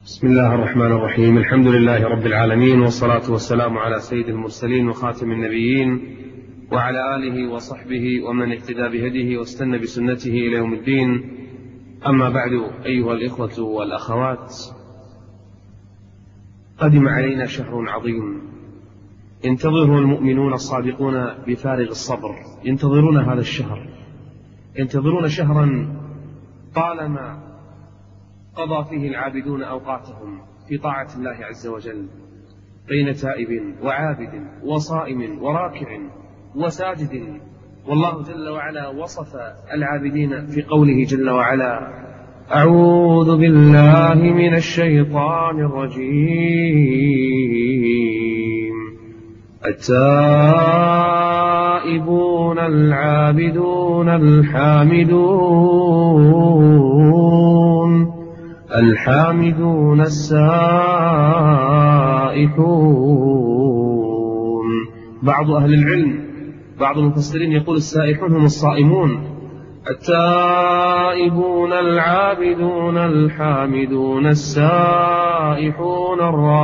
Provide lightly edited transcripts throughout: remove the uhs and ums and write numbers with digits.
بسم الله الرحمن الرحيم. الحمد لله رب العالمين، والصلاة والسلام على سيد المرسلين وخاتم النبيين وعلى آله وصحبه ومن اهتدى بهديه واستنى بسنته إلى يوم الدين. أما بعد، أيها الإخوة والأخوات، قدم علينا شهر عظيم ينتظره المؤمنون الصادقون بفارغ الصبر. ينتظرون هذا الشهر، ينتظرون شهرا طالما قضى فيه العابدون أوقاتهم في طاعة الله عز وجل بين تائب وعابد وصائم وراكع وساجد. والله جل وعلا وصف العابدين في قوله جل وعلا: أعوذ بالله من الشيطان الرجيم. التائبون العابدون الحامدون السائحون. بعض أهل العلم، بعض المفسرين يقول السائحون هم الصائمون. التائبون العابدون الحامدون السائحون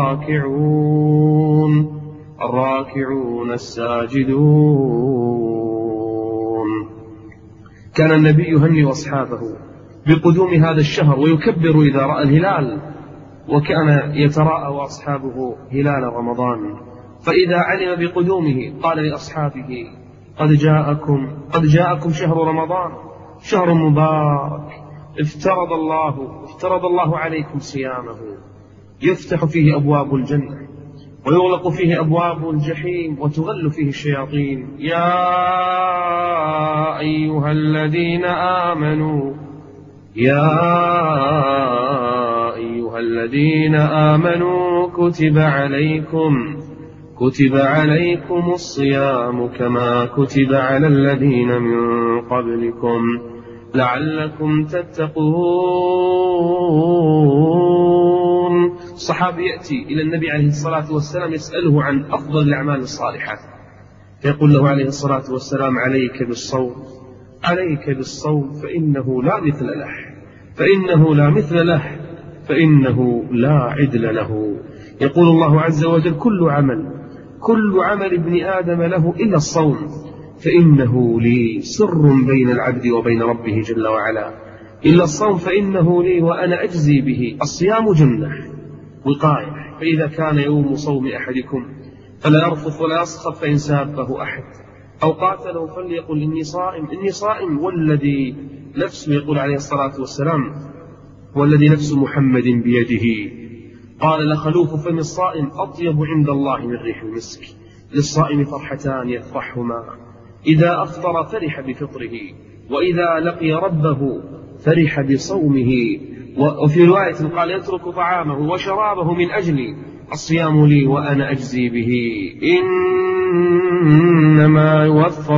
الراكعون الساجدون. كان النبي يهنئ أصحابه بقدوم هذا الشهر ويكبر إذا رأى الهلال، وكان يتراءى أصحابه هلال رمضان، فإذا علم بقدومه قال لأصحابه: قد جاءكم شهر رمضان، شهر مبارك افترض الله عليكم صيامه، يفتح فيه أبواب الجنة ويغلق فيه أبواب الجحيم وتغل فيه الشياطين. يا أيها الذين آمنوا كتب عليكم الصيام كما كتب على الذين من قبلكم لعلكم تتقون. الصحابي يأتي إلى النبي عليه الصلاة والسلام يسأله عن أفضل الأعمال الصالحة، فيقول له عليه الصلاة والسلام: عليك بالصوم فإنه لا مثل له. يقول الله عز وجل: كل عمل ابن آدم له إلا الصوم، فإنه لي سر بين العبد وبين ربه جل وعلا. إلا الصوم فإنه لي وأنا أجزي به. الصيام جنة وقاية، فإذا كان يوم صوم أحدكم فلا يرفث ولا يصخب، فإن سابه أحد أو قاتله فليقل إني صائم. والذي نفسه، يقول عليه الصلاة والسلام: والذي نفس محمد بيده، قال: لخلوف فم الصائم أطيب عند الله من ريح المسك. للصائم فرحتان يفرحهما: إذا أفطر فرح بفطره، وإذا لقي ربه فرح بصومه. وفي رواية قال: يترك طعامه وشرابه من أجلي، الصيام لي وأنا أجزي به. إنما يوفى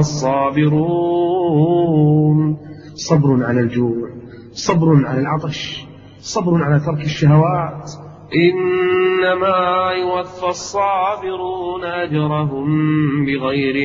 الصابرون. صبر على الجوع، صبر على العطش، صبر على ترك الشهوات. إنما يوفى الصابرون أجرهم بغير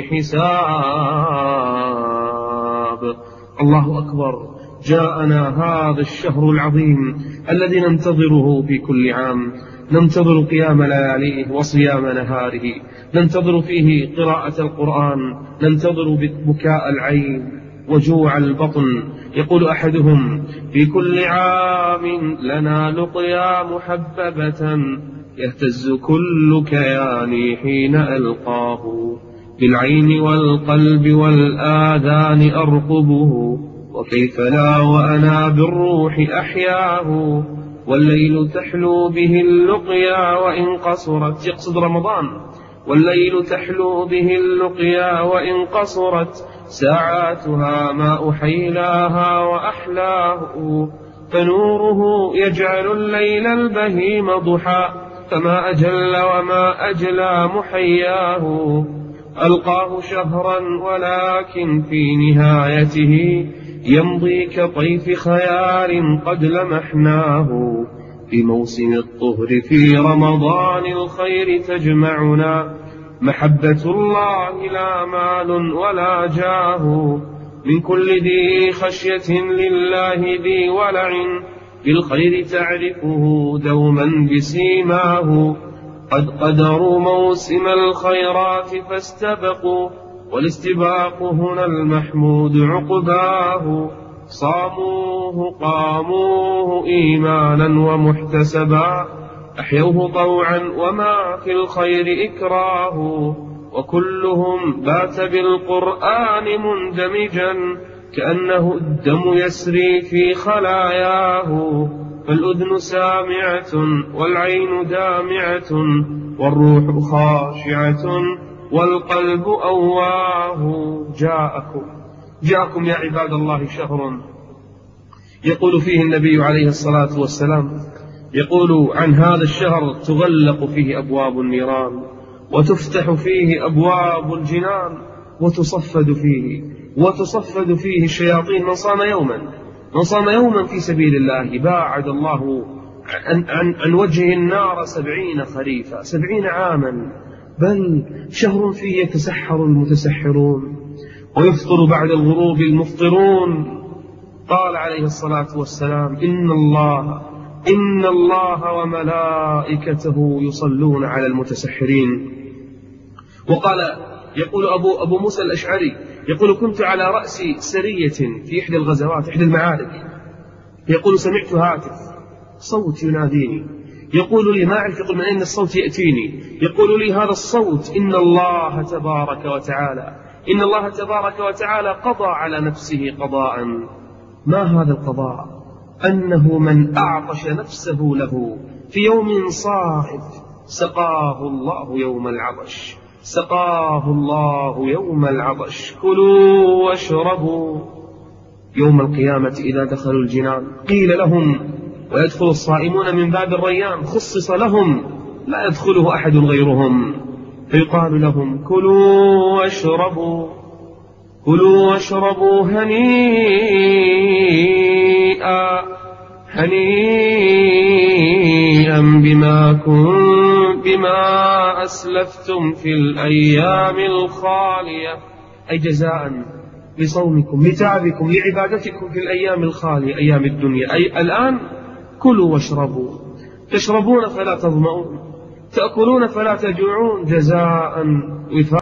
حساب. الله أكبر، جاءنا هذا الشهر العظيم الذي ننتظره في كل عام. ننتظر قيام لياليه وصيام نهاره، ننتظر فيه قراءة القرآن، ننتظر بكاء العين وجوع البطن. يقول أحدهم: في كل عام لنا لقيا محببة، يهتز كل كياني حين ألقاه، بالعين والقلب والآذان أرقبه، وكيف لا وأنا بالروح أحياه، والليل تحلو به اللقيا وإن قصرت. يقصد رمضان: والليل تحلو به اللقيا وإن قصرت، ساعاتها ما أحيلاها وأحلاه، فنوره يجعل الليل البهيم ضحى، فما أجل وما أجلى محياه. ألقاه شهرا ولكن في نهايته يمضي كطيف خيال قد لمحناه، في موسم الطهر في رمضان الخير تجمعنا، محبة الله لا مال ولا جاه، من كل ذي خشية لله ذي ولع، بالخير تعرفه دوما بسيماه. قد قدروا موسم الخيرات فاستبقوا، والاستباق هنا المحمود عقباه. صاموه قاموه إيمانا ومحتسبا، أحيوه طوعا وما في الخير إكراه. وكلهم بات بالقرآن مندمجا، كأنه الدم يسري في خلاياه. فالأذن سامعة والعين دامعة، والروح خاشعة والقلب أواه. جاءكم يا عباد الله شهر يقول فيه النبي عليه الصلاة والسلام، يقول عن هذا الشهر: تغلق فيه أبواب النيران، وتفتح فيه أبواب الجنان، وتصفد فيه الشياطين. من صام يوما في سبيل الله باعد الله عن وجه النار 70 خريفا، 70 عاما. بل شهر فيه يتسحر المتسحرون، ويفطر بعد الغروب المفطرون. قال عليه الصلاة والسلام: إن الله وملائكته يصلون على المتسحرين. وقال يقول أبو موسى الأشعري، يقول: كنت على رأس سرية في إحدى الغزوات، إحدى المعارك، يقول: سمعت هاتف، صوت يناديني، يقول لي ما أعرف يقول من أين الصوت يأتيني، يقول لي هذا الصوت: إن الله تبارك وتعالى قضى على نفسه قضاء. ما هذا القضاء؟ أنه من أعطش نفسه له في يوم صائب سقاه الله يوم العطش. كلوا واشربوا. يوم القيامة إذا دخلوا الجنان قيل لهم، ويدخل الصائمون من باب الريان خصص لهم لا يدخله أحد غيرهم، فيقال لهم: كلوا واشربوا هنيئا بما أسلفتم في الأيام الخالية. أي جزاء لصومكم، لتعبكم، لعبادتكم في الأيام الخالية، أيام الدنيا. أي الآن كلوا واشربوا، تشربون فلا تظمؤون، تأكلون فلا تجوعون، جزاء وفاقا.